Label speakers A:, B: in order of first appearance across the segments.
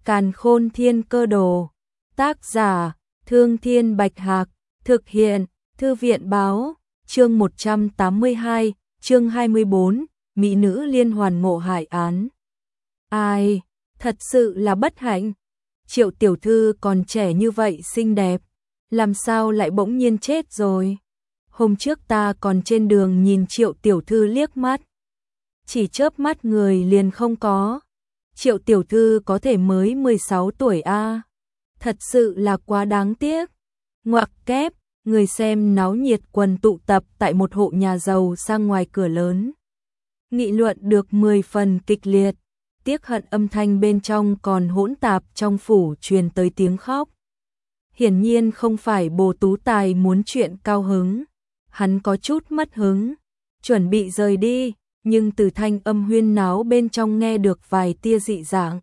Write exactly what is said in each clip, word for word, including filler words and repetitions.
A: Càn Khôn Thiên Cơ Đồ. Tác giả: Thương Thiên Bạch Hạc. Thực hiện: Thư viện báo. Chương một trăm tám mươi hai, chương hai mươi bốn, mỹ nữ liên hoàn ngộ hải án. Ai, thật sự là bất hạnh. Triệu tiểu thư còn trẻ như vậy xinh đẹp, làm sao lại bỗng nhiên chết rồi? Hôm trước ta còn trên đường nhìn Triệu tiểu thư liếc mắt, chỉ chớp mắt người liền không có. Triệu tiểu thư có thể mới mười sáu tuổi a, à? Thật sự là quá đáng tiếc. Ngoặc kép, người xem náo nhiệt quần tụ tập tại một hộ nhà giàu sang ngoài cửa lớn. Nghị luận được mười phần kịch liệt, tiếc hận âm thanh bên trong còn hỗn tạp trong phủ truyền tới tiếng khóc. Hiển nhiên không phải Bồ Tú Tài muốn chuyện cao hứng, hắn có chút mất hứng, chuẩn bị rời đi, nhưng từ thanh âm huyên náo bên trong nghe được vài tia dị dạng.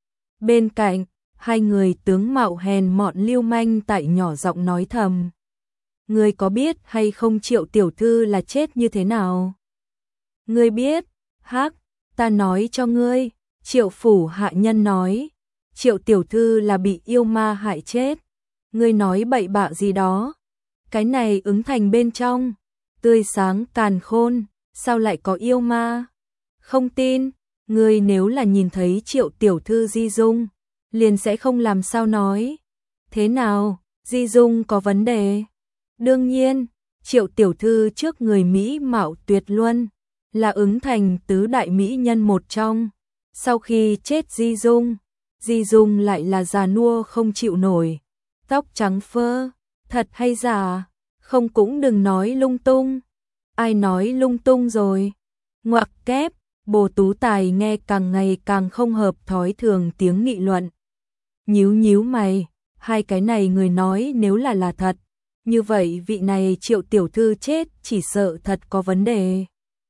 A: Bên cạnh, hai người tướng mạo hèn mọn lưu manh tại nhỏ giọng nói thầm. Ngươi có biết hay không Triệu tiểu thư là chết như thế nào? Ngươi biết? Hắc, ta nói cho ngươi. Triệu phủ hạ nhân nói, Triệu tiểu thư là bị yêu ma hại chết. Ngươi nói bậy bạ gì đó? Cái này ứng thành bên trong, tươi sáng càn khôn, sao lại có yêu ma? Không tin, ngươi nếu là nhìn thấy Triệu tiểu thư di dung, liền sẽ không làm sao nói. Thế nào, di dung có vấn đề? Đương nhiên, Triệu tiểu thư trước người mỹ mạo tuyệt luân, là ứng thành tứ đại mỹ nhân một trong. Sau khi chết Di Dung, Di Dung lại là già nua không chịu nổi, tóc trắng phơ, thật hay giả? Không cũng đừng nói lung tung. Ai nói lung tung rồi? Ngoặc kép, Bồ Tú Tài nghe càng ngày càng không hợp thói thường tiếng nghị luận. Nhíu nhíu mày, hai cái này người nói nếu là là thật, như vậy vị này Triệu tiểu thư chết chỉ sợ thật có vấn đề.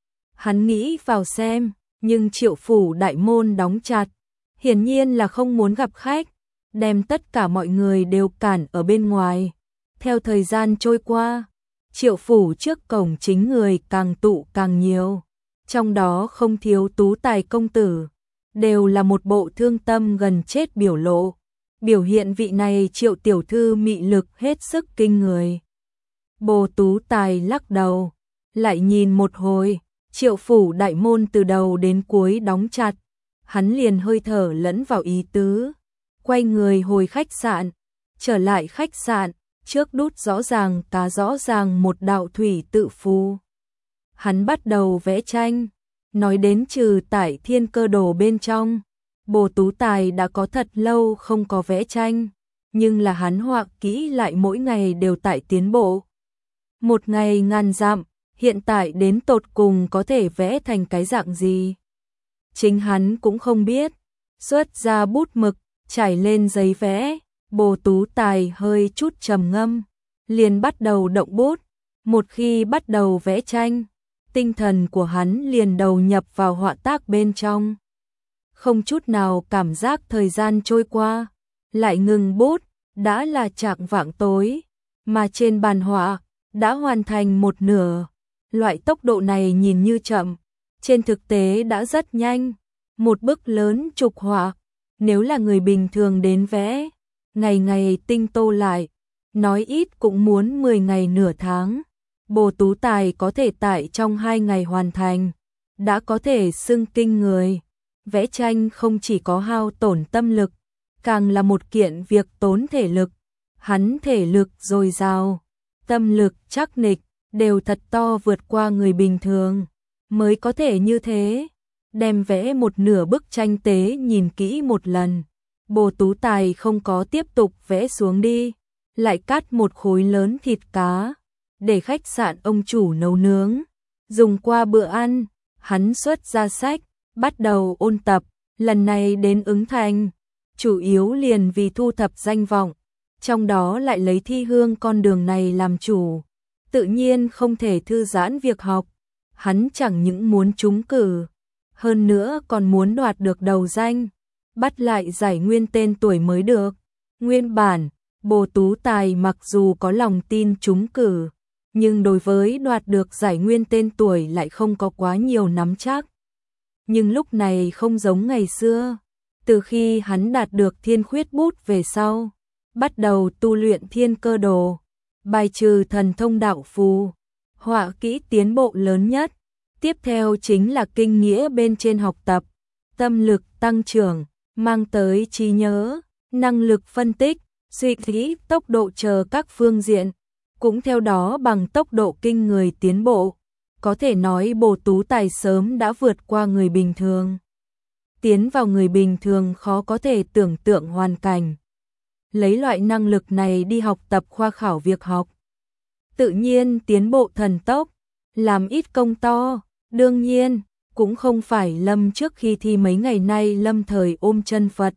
A: Hắn nghĩ vào xem, nhưng Triệu phủ đại môn đóng chặt, hiển nhiên là không muốn gặp khách, đem tất cả mọi người đều cản ở bên ngoài. Theo thời gian trôi qua, Triệu phủ trước cổng chính người càng tụ càng nhiều, trong đó không thiếu Tú Tài công tử, đều là một bộ thương tâm gần chết biểu lộ, biểu hiện vị này Triệu tiểu thư mị lực hết sức kinh người. Bồ Tú Tài lắc đầu, lại nhìn một hồi. Triệu phủ đại môn từ đầu đến cuối đóng chặt, hắn liền hơi thở lẫn vào ý tứ, quay người hồi khách sạn, trở lại khách sạn, trước đút rõ ràng cá rõ ràng một đạo thủy tự phù. Hắn bắt đầu vẽ tranh, nói đến trừ tại Thiên Cơ Đồ bên trong, Bồ Tú Tài đã có thật lâu không có vẽ tranh, nhưng là hắn họa kỹ lại mỗi ngày đều tại tiến bộ. Một ngày ngàn dặm, hiện tại đến tột cùng có thể vẽ thành cái dạng gì? Chính hắn cũng không biết. Xuất ra bút mực, trải lên giấy vẽ, Bồ Tú Tài hơi chút trầm ngâm, liền bắt đầu động bút. Một khi bắt đầu vẽ tranh, tinh thần của hắn liền đầu nhập vào họa tác bên trong. Không chút nào cảm giác thời gian trôi qua, lại ngừng bút, đã là chạng vạng tối, mà trên bàn họa đã hoàn thành một nửa. Loại tốc độ này nhìn như chậm, trên thực tế đã rất nhanh. Một bức lớn trục họa, nếu là người bình thường đến vẽ, ngày ngày tinh tô lại, nói ít cũng muốn mười ngày nửa tháng. Bồ Tú Tài có thể tại trong hai ngày hoàn thành, đã có thể xưng kinh người. Vẽ tranh không chỉ có hao tổn tâm lực, càng là một kiện việc tốn thể lực. Hắn thể lực dồi dào, tâm lực chắc nịch, đều thật to vượt qua người bình thường, mới có thể như thế. Đem vẽ một nửa bức tranh tế nhìn kỹ một lần, Bồ Tú Tài không có tiếp tục vẽ xuống đi, lại cắt một khối lớn thịt cá, để khách sạn ông chủ nấu nướng. Dùng qua bữa ăn, hắn xuất ra sách, bắt đầu ôn tập, lần này đến ứng thành, chủ yếu liền vì thu thập danh vọng, trong đó lại lấy thi hương con đường này làm chủ. Tự nhiên không thể thư giãn việc học, hắn chẳng những muốn trúng cử, hơn nữa còn muốn đoạt được đầu danh, bắt lại giải nguyên tên tuổi mới được. Nguyên bản, Bồ Tú Tài mặc dù có lòng tin trúng cử, nhưng đối với đoạt được giải nguyên tên tuổi lại không có quá nhiều nắm chắc. Nhưng lúc này không giống ngày xưa, Từ khi hắn đạt được thiên khuyết bút về sau, bắt đầu tu luyện thiên cơ đồ, bài trừ thần thông đạo phù, họa kỹ tiến bộ lớn nhất. Tiếp theo chính là kinh nghĩa bên trên học tập, tâm lực tăng trưởng, mang tới trí nhớ, năng lực phân tích, suy nghĩ, tốc độ chờ các phương diện, cũng theo đó bằng tốc độ kinh người tiến bộ. Có thể nói Bồ Tú Tài sớm đã vượt qua người bình thường, tiến vào người bình thường khó có thể tưởng tượng hoàn cảnh. Lấy loại năng lực này đi học tập khoa khảo việc học, tự nhiên tiến bộ thần tốc, làm ít công to. Đương nhiên, cũng không phải Lâm trước khi thi mấy ngày nay Lâm thời ôm chân Phật,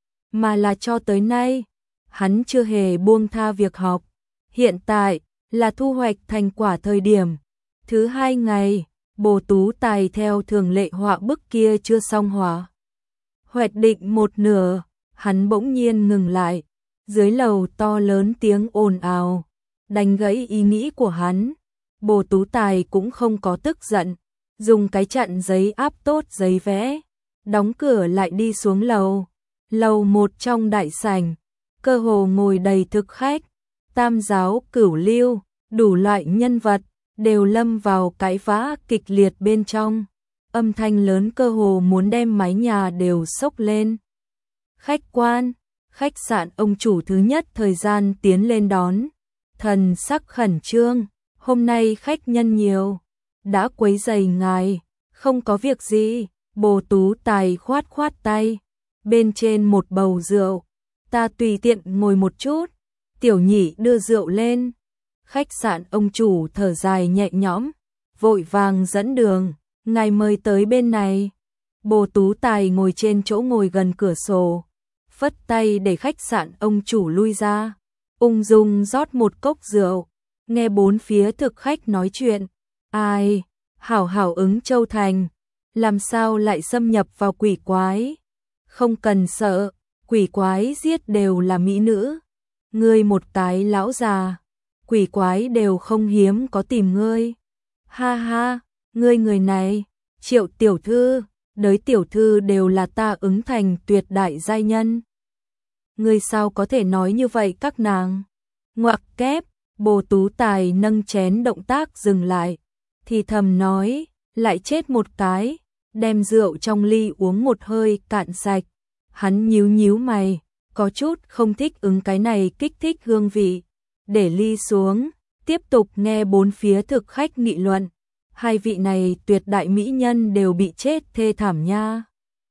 A: mà là cho tới nay, hắn chưa hề buông tha việc học. Hiện tại, là thu hoạch thành quả thời điểm. Thứ hai ngày, Bồ Tú Tài theo thường lệ họa bức kia chưa xong họa. Hoạch định một nửa, hắn bỗng nhiên ngừng lại, dưới lầu to lớn tiếng ồn ào, đánh gãy ý nghĩ của hắn. Bồ Tú Tài cũng không có tức giận, dùng cái chặn giấy áp tốt giấy vẽ, đóng cửa lại đi xuống lầu. Lầu một trong đại sảnh, cơ hồ ngồi đầy thực khách, tam giáo cửu lưu, đủ loại nhân vật, đều lâm vào cãi vã kịch liệt bên trong. Âm thanh lớn cơ hồ muốn đem mái nhà đều sốc lên. Khách quan, khách sạn ông chủ thứ nhất thời gian tiến lên đón, thần sắc khẩn trương, hôm nay khách nhân nhiều, đã quấy rầy ngài, không có việc gì. Bồ Tú Tài khoát khoát tay, bên trên một bầu rượu, ta tùy tiện ngồi một chút. Tiểu Nhị đưa rượu lên, khách sạn ông chủ thở dài nhẹ nhõm, vội vàng dẫn đường, ngài mời tới bên này. Bồ Tú Tài ngồi trên chỗ ngồi gần cửa sổ, phất tay để khách sạn ông chủ lui ra, ung dung rót một cốc rượu, nghe bốn phía thực khách nói chuyện. Ai, hảo hảo ứng Châu Thành, làm sao lại xâm nhập vào quỷ quái? Không cần sợ, quỷ quái giết đều là mỹ nữ. Ngươi một cái lão già, quỷ quái đều không hiếm có tìm ngươi. Ha ha, ngươi người này, Triệu tiểu thư, đới tiểu thư đều là ta ứng thành tuyệt đại giai nhân. Ngươi sao có thể nói như vậy các nàng? Ngoặc kép, Bồ Tú Tài nâng chén động tác dừng lại, thì thầm nói, lại chết một cái, đem rượu trong ly uống một hơi cạn sạch. Hắn nhíu nhíu mày, có chút không thích ứng cái này kích thích hương vị, để ly xuống, tiếp tục nghe bốn phía thực khách nghị luận. Hai vị này tuyệt đại mỹ nhân đều bị chết thê thảm nha.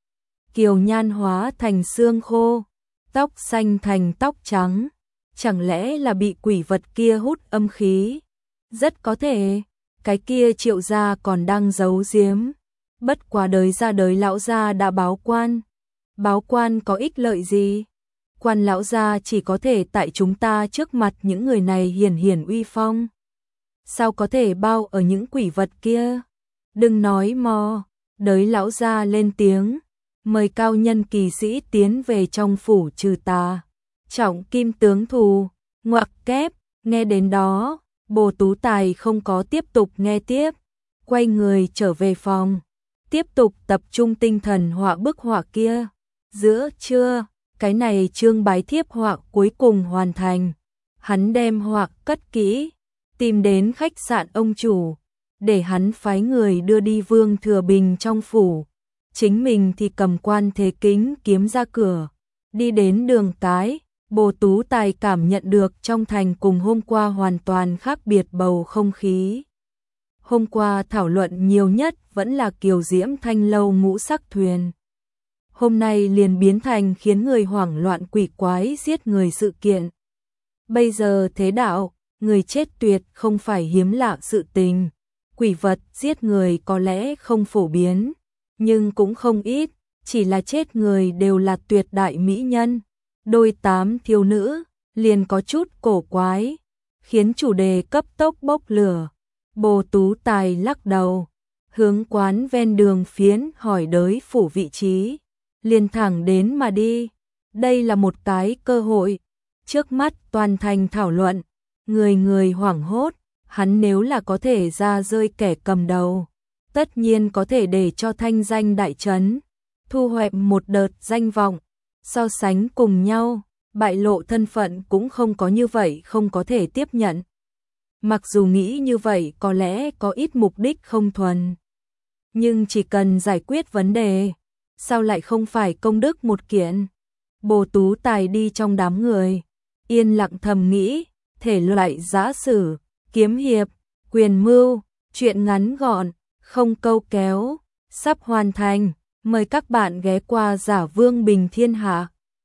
A: Kiều nhan hóa thành xương khô, tóc xanh thành tóc trắng, chẳng lẽ là bị quỷ vật kia hút âm khí? Rất có thể, cái kia Triệu gia còn đang giấu giếm. Bất quá đời ra đời lão gia đã báo quan. Báo quan có ích lợi gì? Quan lão gia chỉ có thể tại chúng ta trước mặt những người này hiển hiển uy phong. Sao có thể bao ở những quỷ vật kia? Đừng nói mò, đới lão gia lên tiếng, mời cao nhân kỳ sĩ tiến về trong phủ trừ tà. Trọng kim tướng thù, ngoặc kép, nghe đến đó, Bồ Tú Tài không có tiếp tục nghe tiếp, quay người trở về phòng, tiếp tục tập trung tinh thần họa bức họa kia. Giữa trưa, cái này chương bái thiếp họa cuối cùng hoàn thành, hắn đem họa cất kỹ, tìm đến khách sạn ông chủ, để hắn phái người đưa đi Vương Thừa Bình trong phủ, chính mình thì cầm quan thế kính kiếm ra cửa, đi đến đường cái. Bồ Tú Tài cảm nhận được trong thành cùng hôm qua hoàn toàn khác biệt bầu không khí. Hôm qua thảo luận nhiều nhất vẫn là Kiều Diễm Thanh lâu ngũ sắc thuyền. Hôm nay liền biến thành khiến người hoảng loạn quỷ quái giết người sự kiện. Bây giờ thế đạo, người chết tuyệt không phải hiếm lạ sự tình. Quỷ vật giết người có lẽ không phổ biến, nhưng cũng không ít, chỉ là chết người đều là tuyệt đại mỹ nhân. Đôi tám thiếu nữ, liền có chút cổ quái, khiến chủ đề cấp tốc bốc lửa. Bồ Tú Tài lắc đầu, hướng quán ven đường phiến hỏi đới phủ vị trí, liền thẳng đến mà đi. Đây là một cái cơ hội, trước mắt toàn thành thảo luận, người người hoảng hốt, hắn nếu là có thể ra rơi kẻ cầm đầu, tất nhiên có thể để cho thanh danh đại trấn. thu hoạch một đợt danh vọng, so sánh cùng nhau, bại lộ thân phận cũng không có như vậy không có thể tiếp nhận. Mặc dù nghĩ như vậy có lẽ có ít mục đích không thuần, nhưng chỉ cần giải quyết vấn đề, sao lại không phải công đức một kiện. Bồ Tú Tài đi trong đám người, yên lặng thầm nghĩ, thể loại giã sử, kiếm hiệp, quyền mưu, chuyện ngắn gọn, không câu kéo, sắp hoàn thành, mời các bạn ghé qua Giả Vương Bình Thiên Hạ.